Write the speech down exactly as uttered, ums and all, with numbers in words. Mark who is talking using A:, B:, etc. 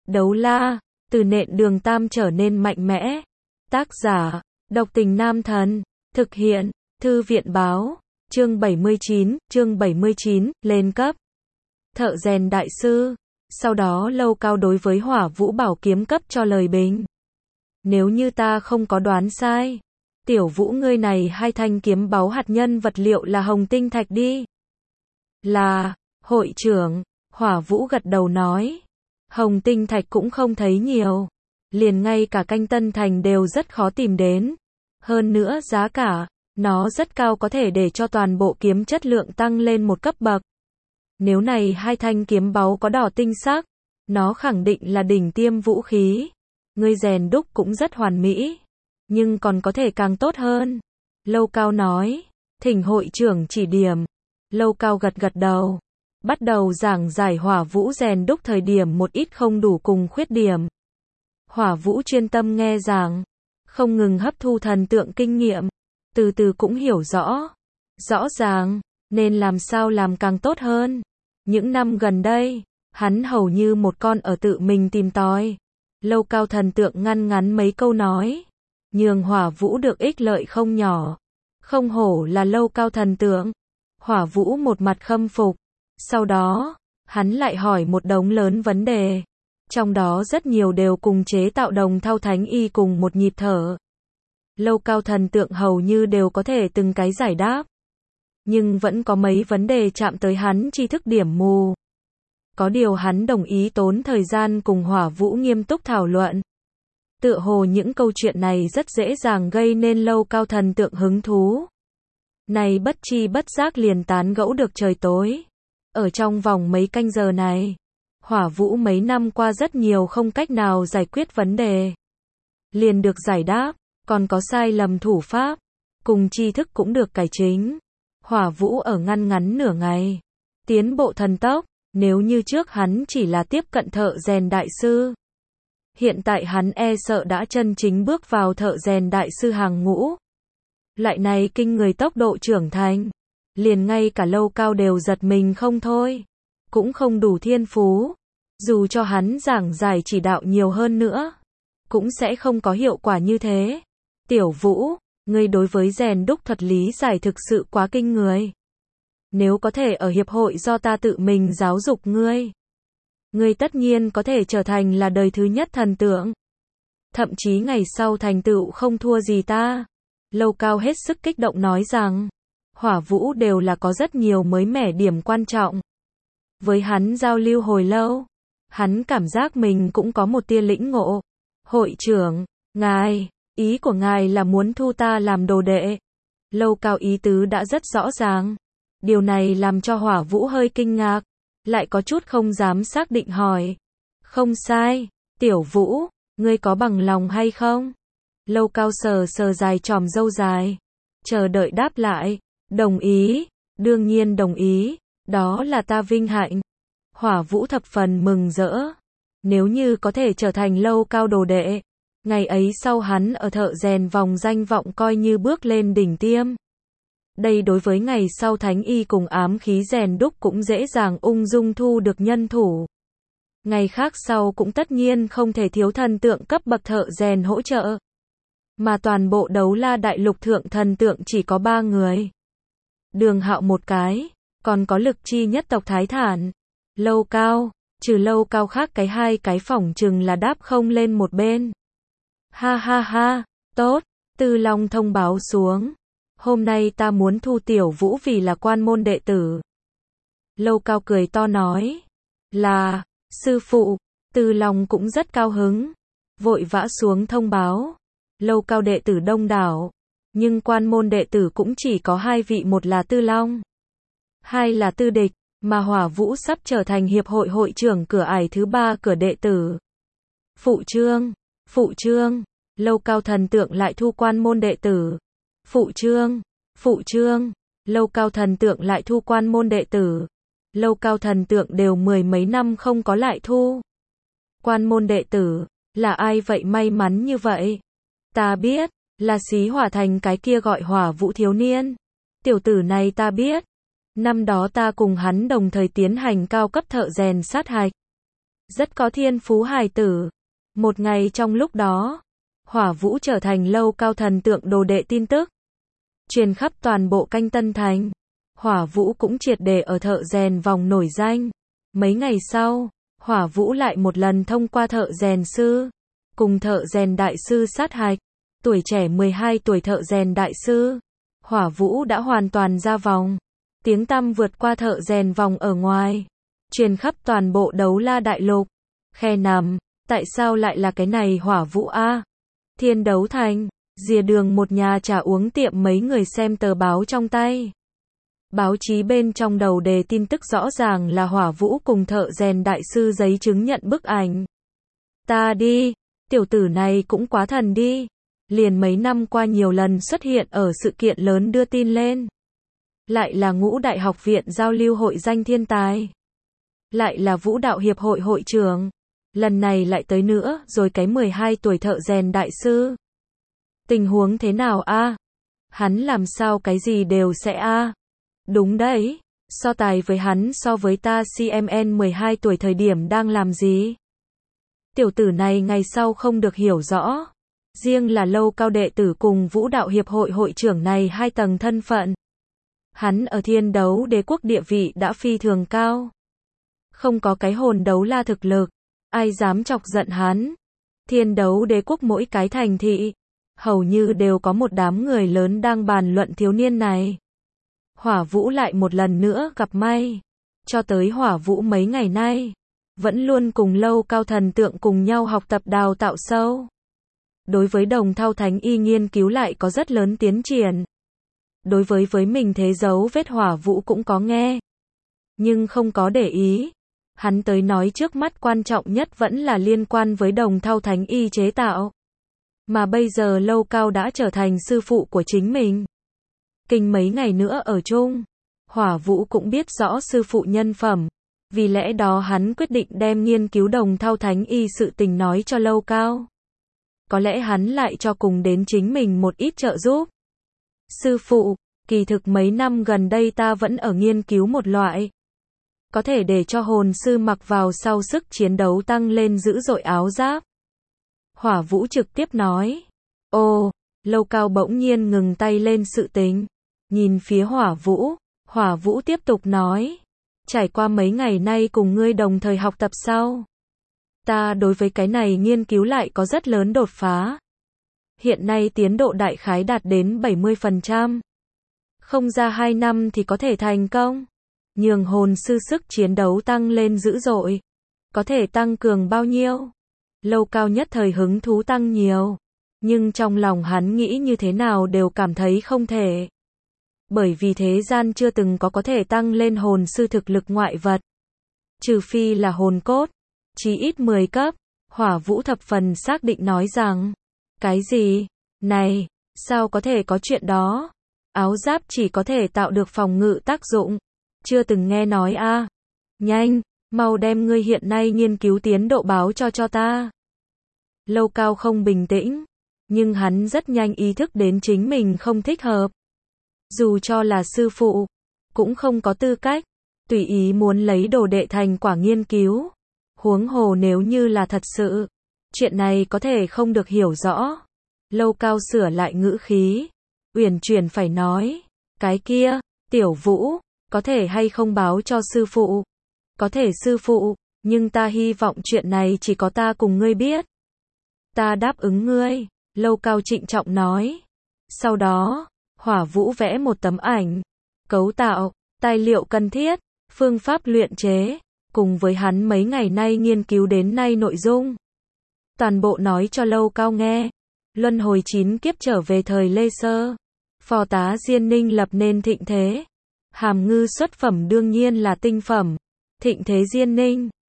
A: Đấu la, từ nện đường tam trở nên mạnh mẽ. Tác giả, độc tình nam thần. Thực hiện, thư viện báo. Chương bảy mươi chín, chương bảy mươi chín, lên cấp. Thợ rèn đại sư. Sau đó Lâu Cao đối với Hỏa Vũ Bảo kiếm cấp cho lời bình. Nếu như ta không có đoán sai, Tiểu Vũ ngươi này hai thanh kiếm báu hạt nhân vật liệu là hồng tinh thạch đi. Là, hội trưởng, Hỏa Vũ gật đầu nói. Hồng tinh thạch cũng không thấy nhiều. Liền ngay cả canh Tân Thành đều rất khó tìm đến. Hơn nữa giá cả, nó rất cao, có thể để cho toàn bộ kiếm chất lượng tăng lên một cấp bậc. Nếu này hai thanh kiếm báu có đỏ tinh sắc, nó khẳng định là đỉnh tiêm vũ khí. Ngươi rèn đúc cũng rất hoàn mỹ, nhưng còn có thể càng tốt hơn. Lâu Cao nói, thỉnh hội trưởng chỉ điểm. Lâu Cao gật gật đầu, bắt đầu giảng giải Hỏa Vũ rèn đúc thời điểm một ít không đủ cùng khuyết điểm. Hỏa Vũ chuyên tâm nghe giảng, không ngừng hấp thu thần tượng kinh nghiệm, từ từ cũng hiểu rõ, rõ ràng, nên làm sao làm càng tốt hơn. Những năm gần đây, hắn hầu như một con ở tự mình tìm tòi. Lâu Cao thần tượng ngăn ngắn mấy câu nói, nhường Hỏa Vũ được ích lợi không nhỏ. Không hổ là Lâu Cao thần tượng. Hỏa Vũ một mặt khâm phục. Sau đó, hắn lại hỏi một đống lớn vấn đề. Trong đó rất nhiều đều cùng chế tạo đồng thau thánh y cùng một nhịp thở. Lâu Cao thần tượng hầu như đều có thể từng cái giải đáp. Nhưng vẫn có mấy vấn đề chạm tới hắn tri thức điểm mù. Có điều hắn đồng ý tốn thời gian cùng Hỏa Vũ nghiêm túc thảo luận. Tựa hồ những câu chuyện này rất dễ dàng gây nên Lâu Cao thần tượng hứng thú. Này bất chi bất giác liền tán gẫu được trời tối. Ở trong vòng mấy canh giờ này, Hỏa Vũ mấy năm qua rất nhiều không cách nào giải quyết vấn đề. Liền được giải đáp, còn có sai lầm thủ pháp, cùng tri thức cũng được cải chính. Hỏa Vũ ở ngăn ngắn nửa ngày, tiến bộ thần tốc. Nếu như trước hắn chỉ là tiếp cận thợ rèn đại sư, hiện tại hắn e sợ đã chân chính bước vào thợ rèn đại sư hàng ngũ. Loại này kinh người tốc độ trưởng thành, liền ngay cả Lâu Cao đều giật mình không thôi. Cũng không đủ thiên phú, dù cho hắn giảng giải chỉ đạo nhiều hơn nữa, cũng sẽ không có hiệu quả như thế. Tiểu Vũ, ngươi đối với rèn đúc thuật lý giải thực sự quá kinh người. Nếu có thể ở hiệp hội do ta tự mình giáo dục ngươi, ngươi tất nhiên có thể trở thành là đời thứ nhất thần tượng. Thậm chí ngày sau thành tựu không thua gì ta. Lâu Cao hết sức kích động nói rằng, Hỏa Vũ đều là có rất nhiều mới mẻ điểm quan trọng. Với hắn giao lưu hồi lâu, hắn cảm giác mình cũng có một tia lĩnh ngộ. Hội trưởng, ngài, ý của ngài là muốn thu ta làm đồ đệ. Lâu Cao ý tứ đã rất rõ ràng. Điều này làm cho Hỏa Vũ hơi kinh ngạc, lại có chút không dám xác định hỏi. Không sai, Tiểu Vũ, ngươi có bằng lòng hay không? Lâu Cao sờ sờ dài chòm râu dài, chờ đợi đáp lại. Đồng ý, đương nhiên đồng ý, đó là ta vinh hạnh. Hỏa Vũ thập phần mừng rỡ. Nếu như có thể trở thành Lâu Cao đồ đệ, ngày ấy sau hắn ở thợ rèn vòng danh vọng coi như bước lên đỉnh tiêm. Đây đối với ngày sau thánh y cùng ám khí rèn đúc cũng dễ dàng ung dung thu được nhân thủ. Ngày khác sau cũng tất nhiên không thể thiếu thần tượng cấp bậc thợ rèn hỗ trợ. Mà toàn bộ Đấu La đại lục thượng thần tượng chỉ có ba người. Đường Hạo một cái, còn có Lực Chi nhất tộc Thái Thản. Lâu Cao, trừ Lâu Cao khác cái hai cái phỏng chừng là đáp không lên một bên. Ha ha ha, tốt, Tư Long thông báo xuống. Hôm nay ta muốn thu Tiểu Vũ vì là quan môn đệ tử. Lâu Cao cười to nói. Là, sư phụ. Tư Long cũng rất cao hứng, vội vã xuống thông báo. Lâu Cao đệ tử đông đảo, nhưng quan môn đệ tử cũng chỉ có hai vị, một là Tư Long, hai là Tư Địch, mà Hỏa Vũ sắp trở thành hiệp hội hội trưởng cửa ải thứ ba cửa đệ tử. Phụ trương, phụ trương, Lâu Cao thần tượng lại thu quan môn đệ tử. Phụ trương, phụ trương, Lâu Cao thần tượng lại thu quan môn đệ tử. Lâu Cao thần tượng đều mười mấy năm không có lại thu quan môn đệ tử, là ai vậy may mắn như vậy? Ta biết, là Xí Hỏa Thành cái kia gọi Hỏa Vũ thiếu niên. Tiểu tử này ta biết. Năm đó ta cùng hắn đồng thời tiến hành cao cấp thợ rèn sát hạch. rất có thiên phú hài tử. Một ngày trong lúc đó, Hỏa Vũ trở thành Lâu Cao thần tượng đồ đệ tin tức, truyền khắp toàn bộ Canh Tân Thành. Hỏa Vũ cũng triệt để ở thợ rèn vòng nổi danh. Mấy ngày sau, Hỏa Vũ lại một lần thông qua thợ rèn sư, cùng thợ rèn đại sư sát hạch. Tuổi trẻ mười hai tuổi thợ rèn đại sư, Hỏa Vũ đã hoàn toàn ra vòng. Tiếng tăm vượt qua thợ rèn vòng ở ngoài, truyền khắp toàn bộ Đấu La đại lục. Khe nằm, tại sao lại là cái này Hỏa Vũ a? Thiên Đấu Thành, rìa đường một nhà trà uống tiệm, mấy người xem tờ báo trong tay. Báo chí bên trong đầu đề tin tức rõ ràng là Hỏa Vũ cùng thợ rèn đại sư giấy chứng nhận bức ảnh. Ta đi, tiểu tử này cũng quá thần đi. Liền mấy năm qua nhiều lần xuất hiện ở sự kiện lớn đưa tin lên. Lại là Ngũ Đại học viện giao lưu hội danh thiên tài. Lại là Vũ đạo hiệp hội hội trưởng. Lần này lại tới nữa, rồi cái mười hai tuổi thợ rèn đại sư. Tình huống thế nào a? Hắn làm sao cái gì đều sẽ a? Đúng đấy, so tài với hắn so với ta xê em en mười hai tuổi thời điểm đang làm gì? Tiểu tử này ngày sau không được hiểu rõ. Riêng là Lâu Cao đệ tử cùng Vũ đạo hiệp hội hội trưởng này hai tầng thân phận. Hắn ở Thiên Đấu Đế quốc địa vị đã phi thường cao. Không có cái hồn đấu la thực lực, ai dám chọc giận hắn. Thiên Đấu Đế quốc mỗi cái thành thị, hầu như đều có một đám người lớn đang bàn luận thiếu niên này. Hỏa Vũ lại một lần nữa gặp may. Cho tới Hỏa Vũ mấy ngày nay, vẫn luôn cùng Lâu Cao thần tượng cùng nhau học tập đào tạo sâu. Đối với Đồng Thau Thánh Y nghiên cứu lại có rất lớn tiến triển. Đối với với mình thế dấu vết Hỏa Vũ cũng có nghe, nhưng không có để ý. Hắn tới nói trước mắt quan trọng nhất vẫn là liên quan với Đồng Thau Thánh Y chế tạo. Mà bây giờ Lâu Cao đã trở thành sư phụ của chính mình. Kinh mấy ngày nữa ở chung, Hỏa Vũ cũng biết rõ sư phụ nhân phẩm. Vì lẽ đó hắn quyết định đem nghiên cứu Đồng Thau Thánh Y sự tình nói cho Lâu Cao. Có lẽ hắn lại cho cùng đến chính mình một ít trợ giúp. Sư phụ, kỳ thực mấy năm gần đây ta vẫn ở nghiên cứu một loại có thể để cho hồn sư mặc vào sau sức chiến đấu tăng lên dữ dội áo giáp. Hỏa Vũ trực tiếp nói. Ồ, Lâu Cao bỗng nhiên ngừng tay lên sự tình. Nhìn phía Hỏa Vũ, Hỏa Vũ tiếp tục nói. Trải qua mấy ngày nay cùng ngươi đồng thời học tập sau, ta đối với cái này nghiên cứu lại có rất lớn đột phá. Hiện nay tiến độ đại khái đạt đến bảy mươi phần trăm. Không ra hai năm thì có thể thành công. Nhường hồn sư sức chiến đấu tăng lên dữ dội. Có thể tăng cường bao nhiêu? Lâu Cao nhất thời hứng thú tăng nhiều. Nhưng trong lòng hắn nghĩ như thế nào đều cảm thấy không thể. Bởi vì thế gian chưa từng có có thể tăng lên hồn sư thực lực ngoại vật. Trừ phi là hồn cốt. Chí ít mười cấp. Hỏa Vũ thập phần xác định nói rằng. Cái gì? Này, sao có thể có chuyện đó? Áo giáp chỉ có thể tạo được phòng ngự tác dụng. Chưa từng nghe nói a. À. Nhanh, mau đem ngươi hiện nay nghiên cứu tiến độ báo cho cho ta. Lâu Cao không bình tĩnh, nhưng hắn rất nhanh ý thức đến chính mình không thích hợp. Dù cho là sư phụ, cũng không có tư cách, tùy ý muốn lấy đồ đệ thành quả nghiên cứu. Huống hồ nếu như là thật sự, chuyện này có thể không được hiểu rõ. Lâu Cao sửa lại ngữ khí, uyển chuyển phải nói, cái kia, Tiểu Vũ, có thể hay không báo cho sư phụ? Có thể sư phụ, nhưng ta hy vọng chuyện này chỉ có ta cùng ngươi biết. Ta đáp ứng ngươi, Lâu Cao trịnh trọng nói. Sau đó, Hỏa Vũ vẽ một tấm ảnh, cấu tạo, tài liệu cần thiết, phương pháp luyện chế, cùng với hắn mấy ngày nay nghiên cứu đến nay nội dung. Toàn bộ nói cho Lâu Cao nghe. Luân hồi chín kiếp trở về thời Lê Sơ, phò tá Diên Ninh lập nên thịnh thế. Hàm ngư xuất phẩm đương nhiên là tinh phẩm. Thịnh thế Diên Ninh,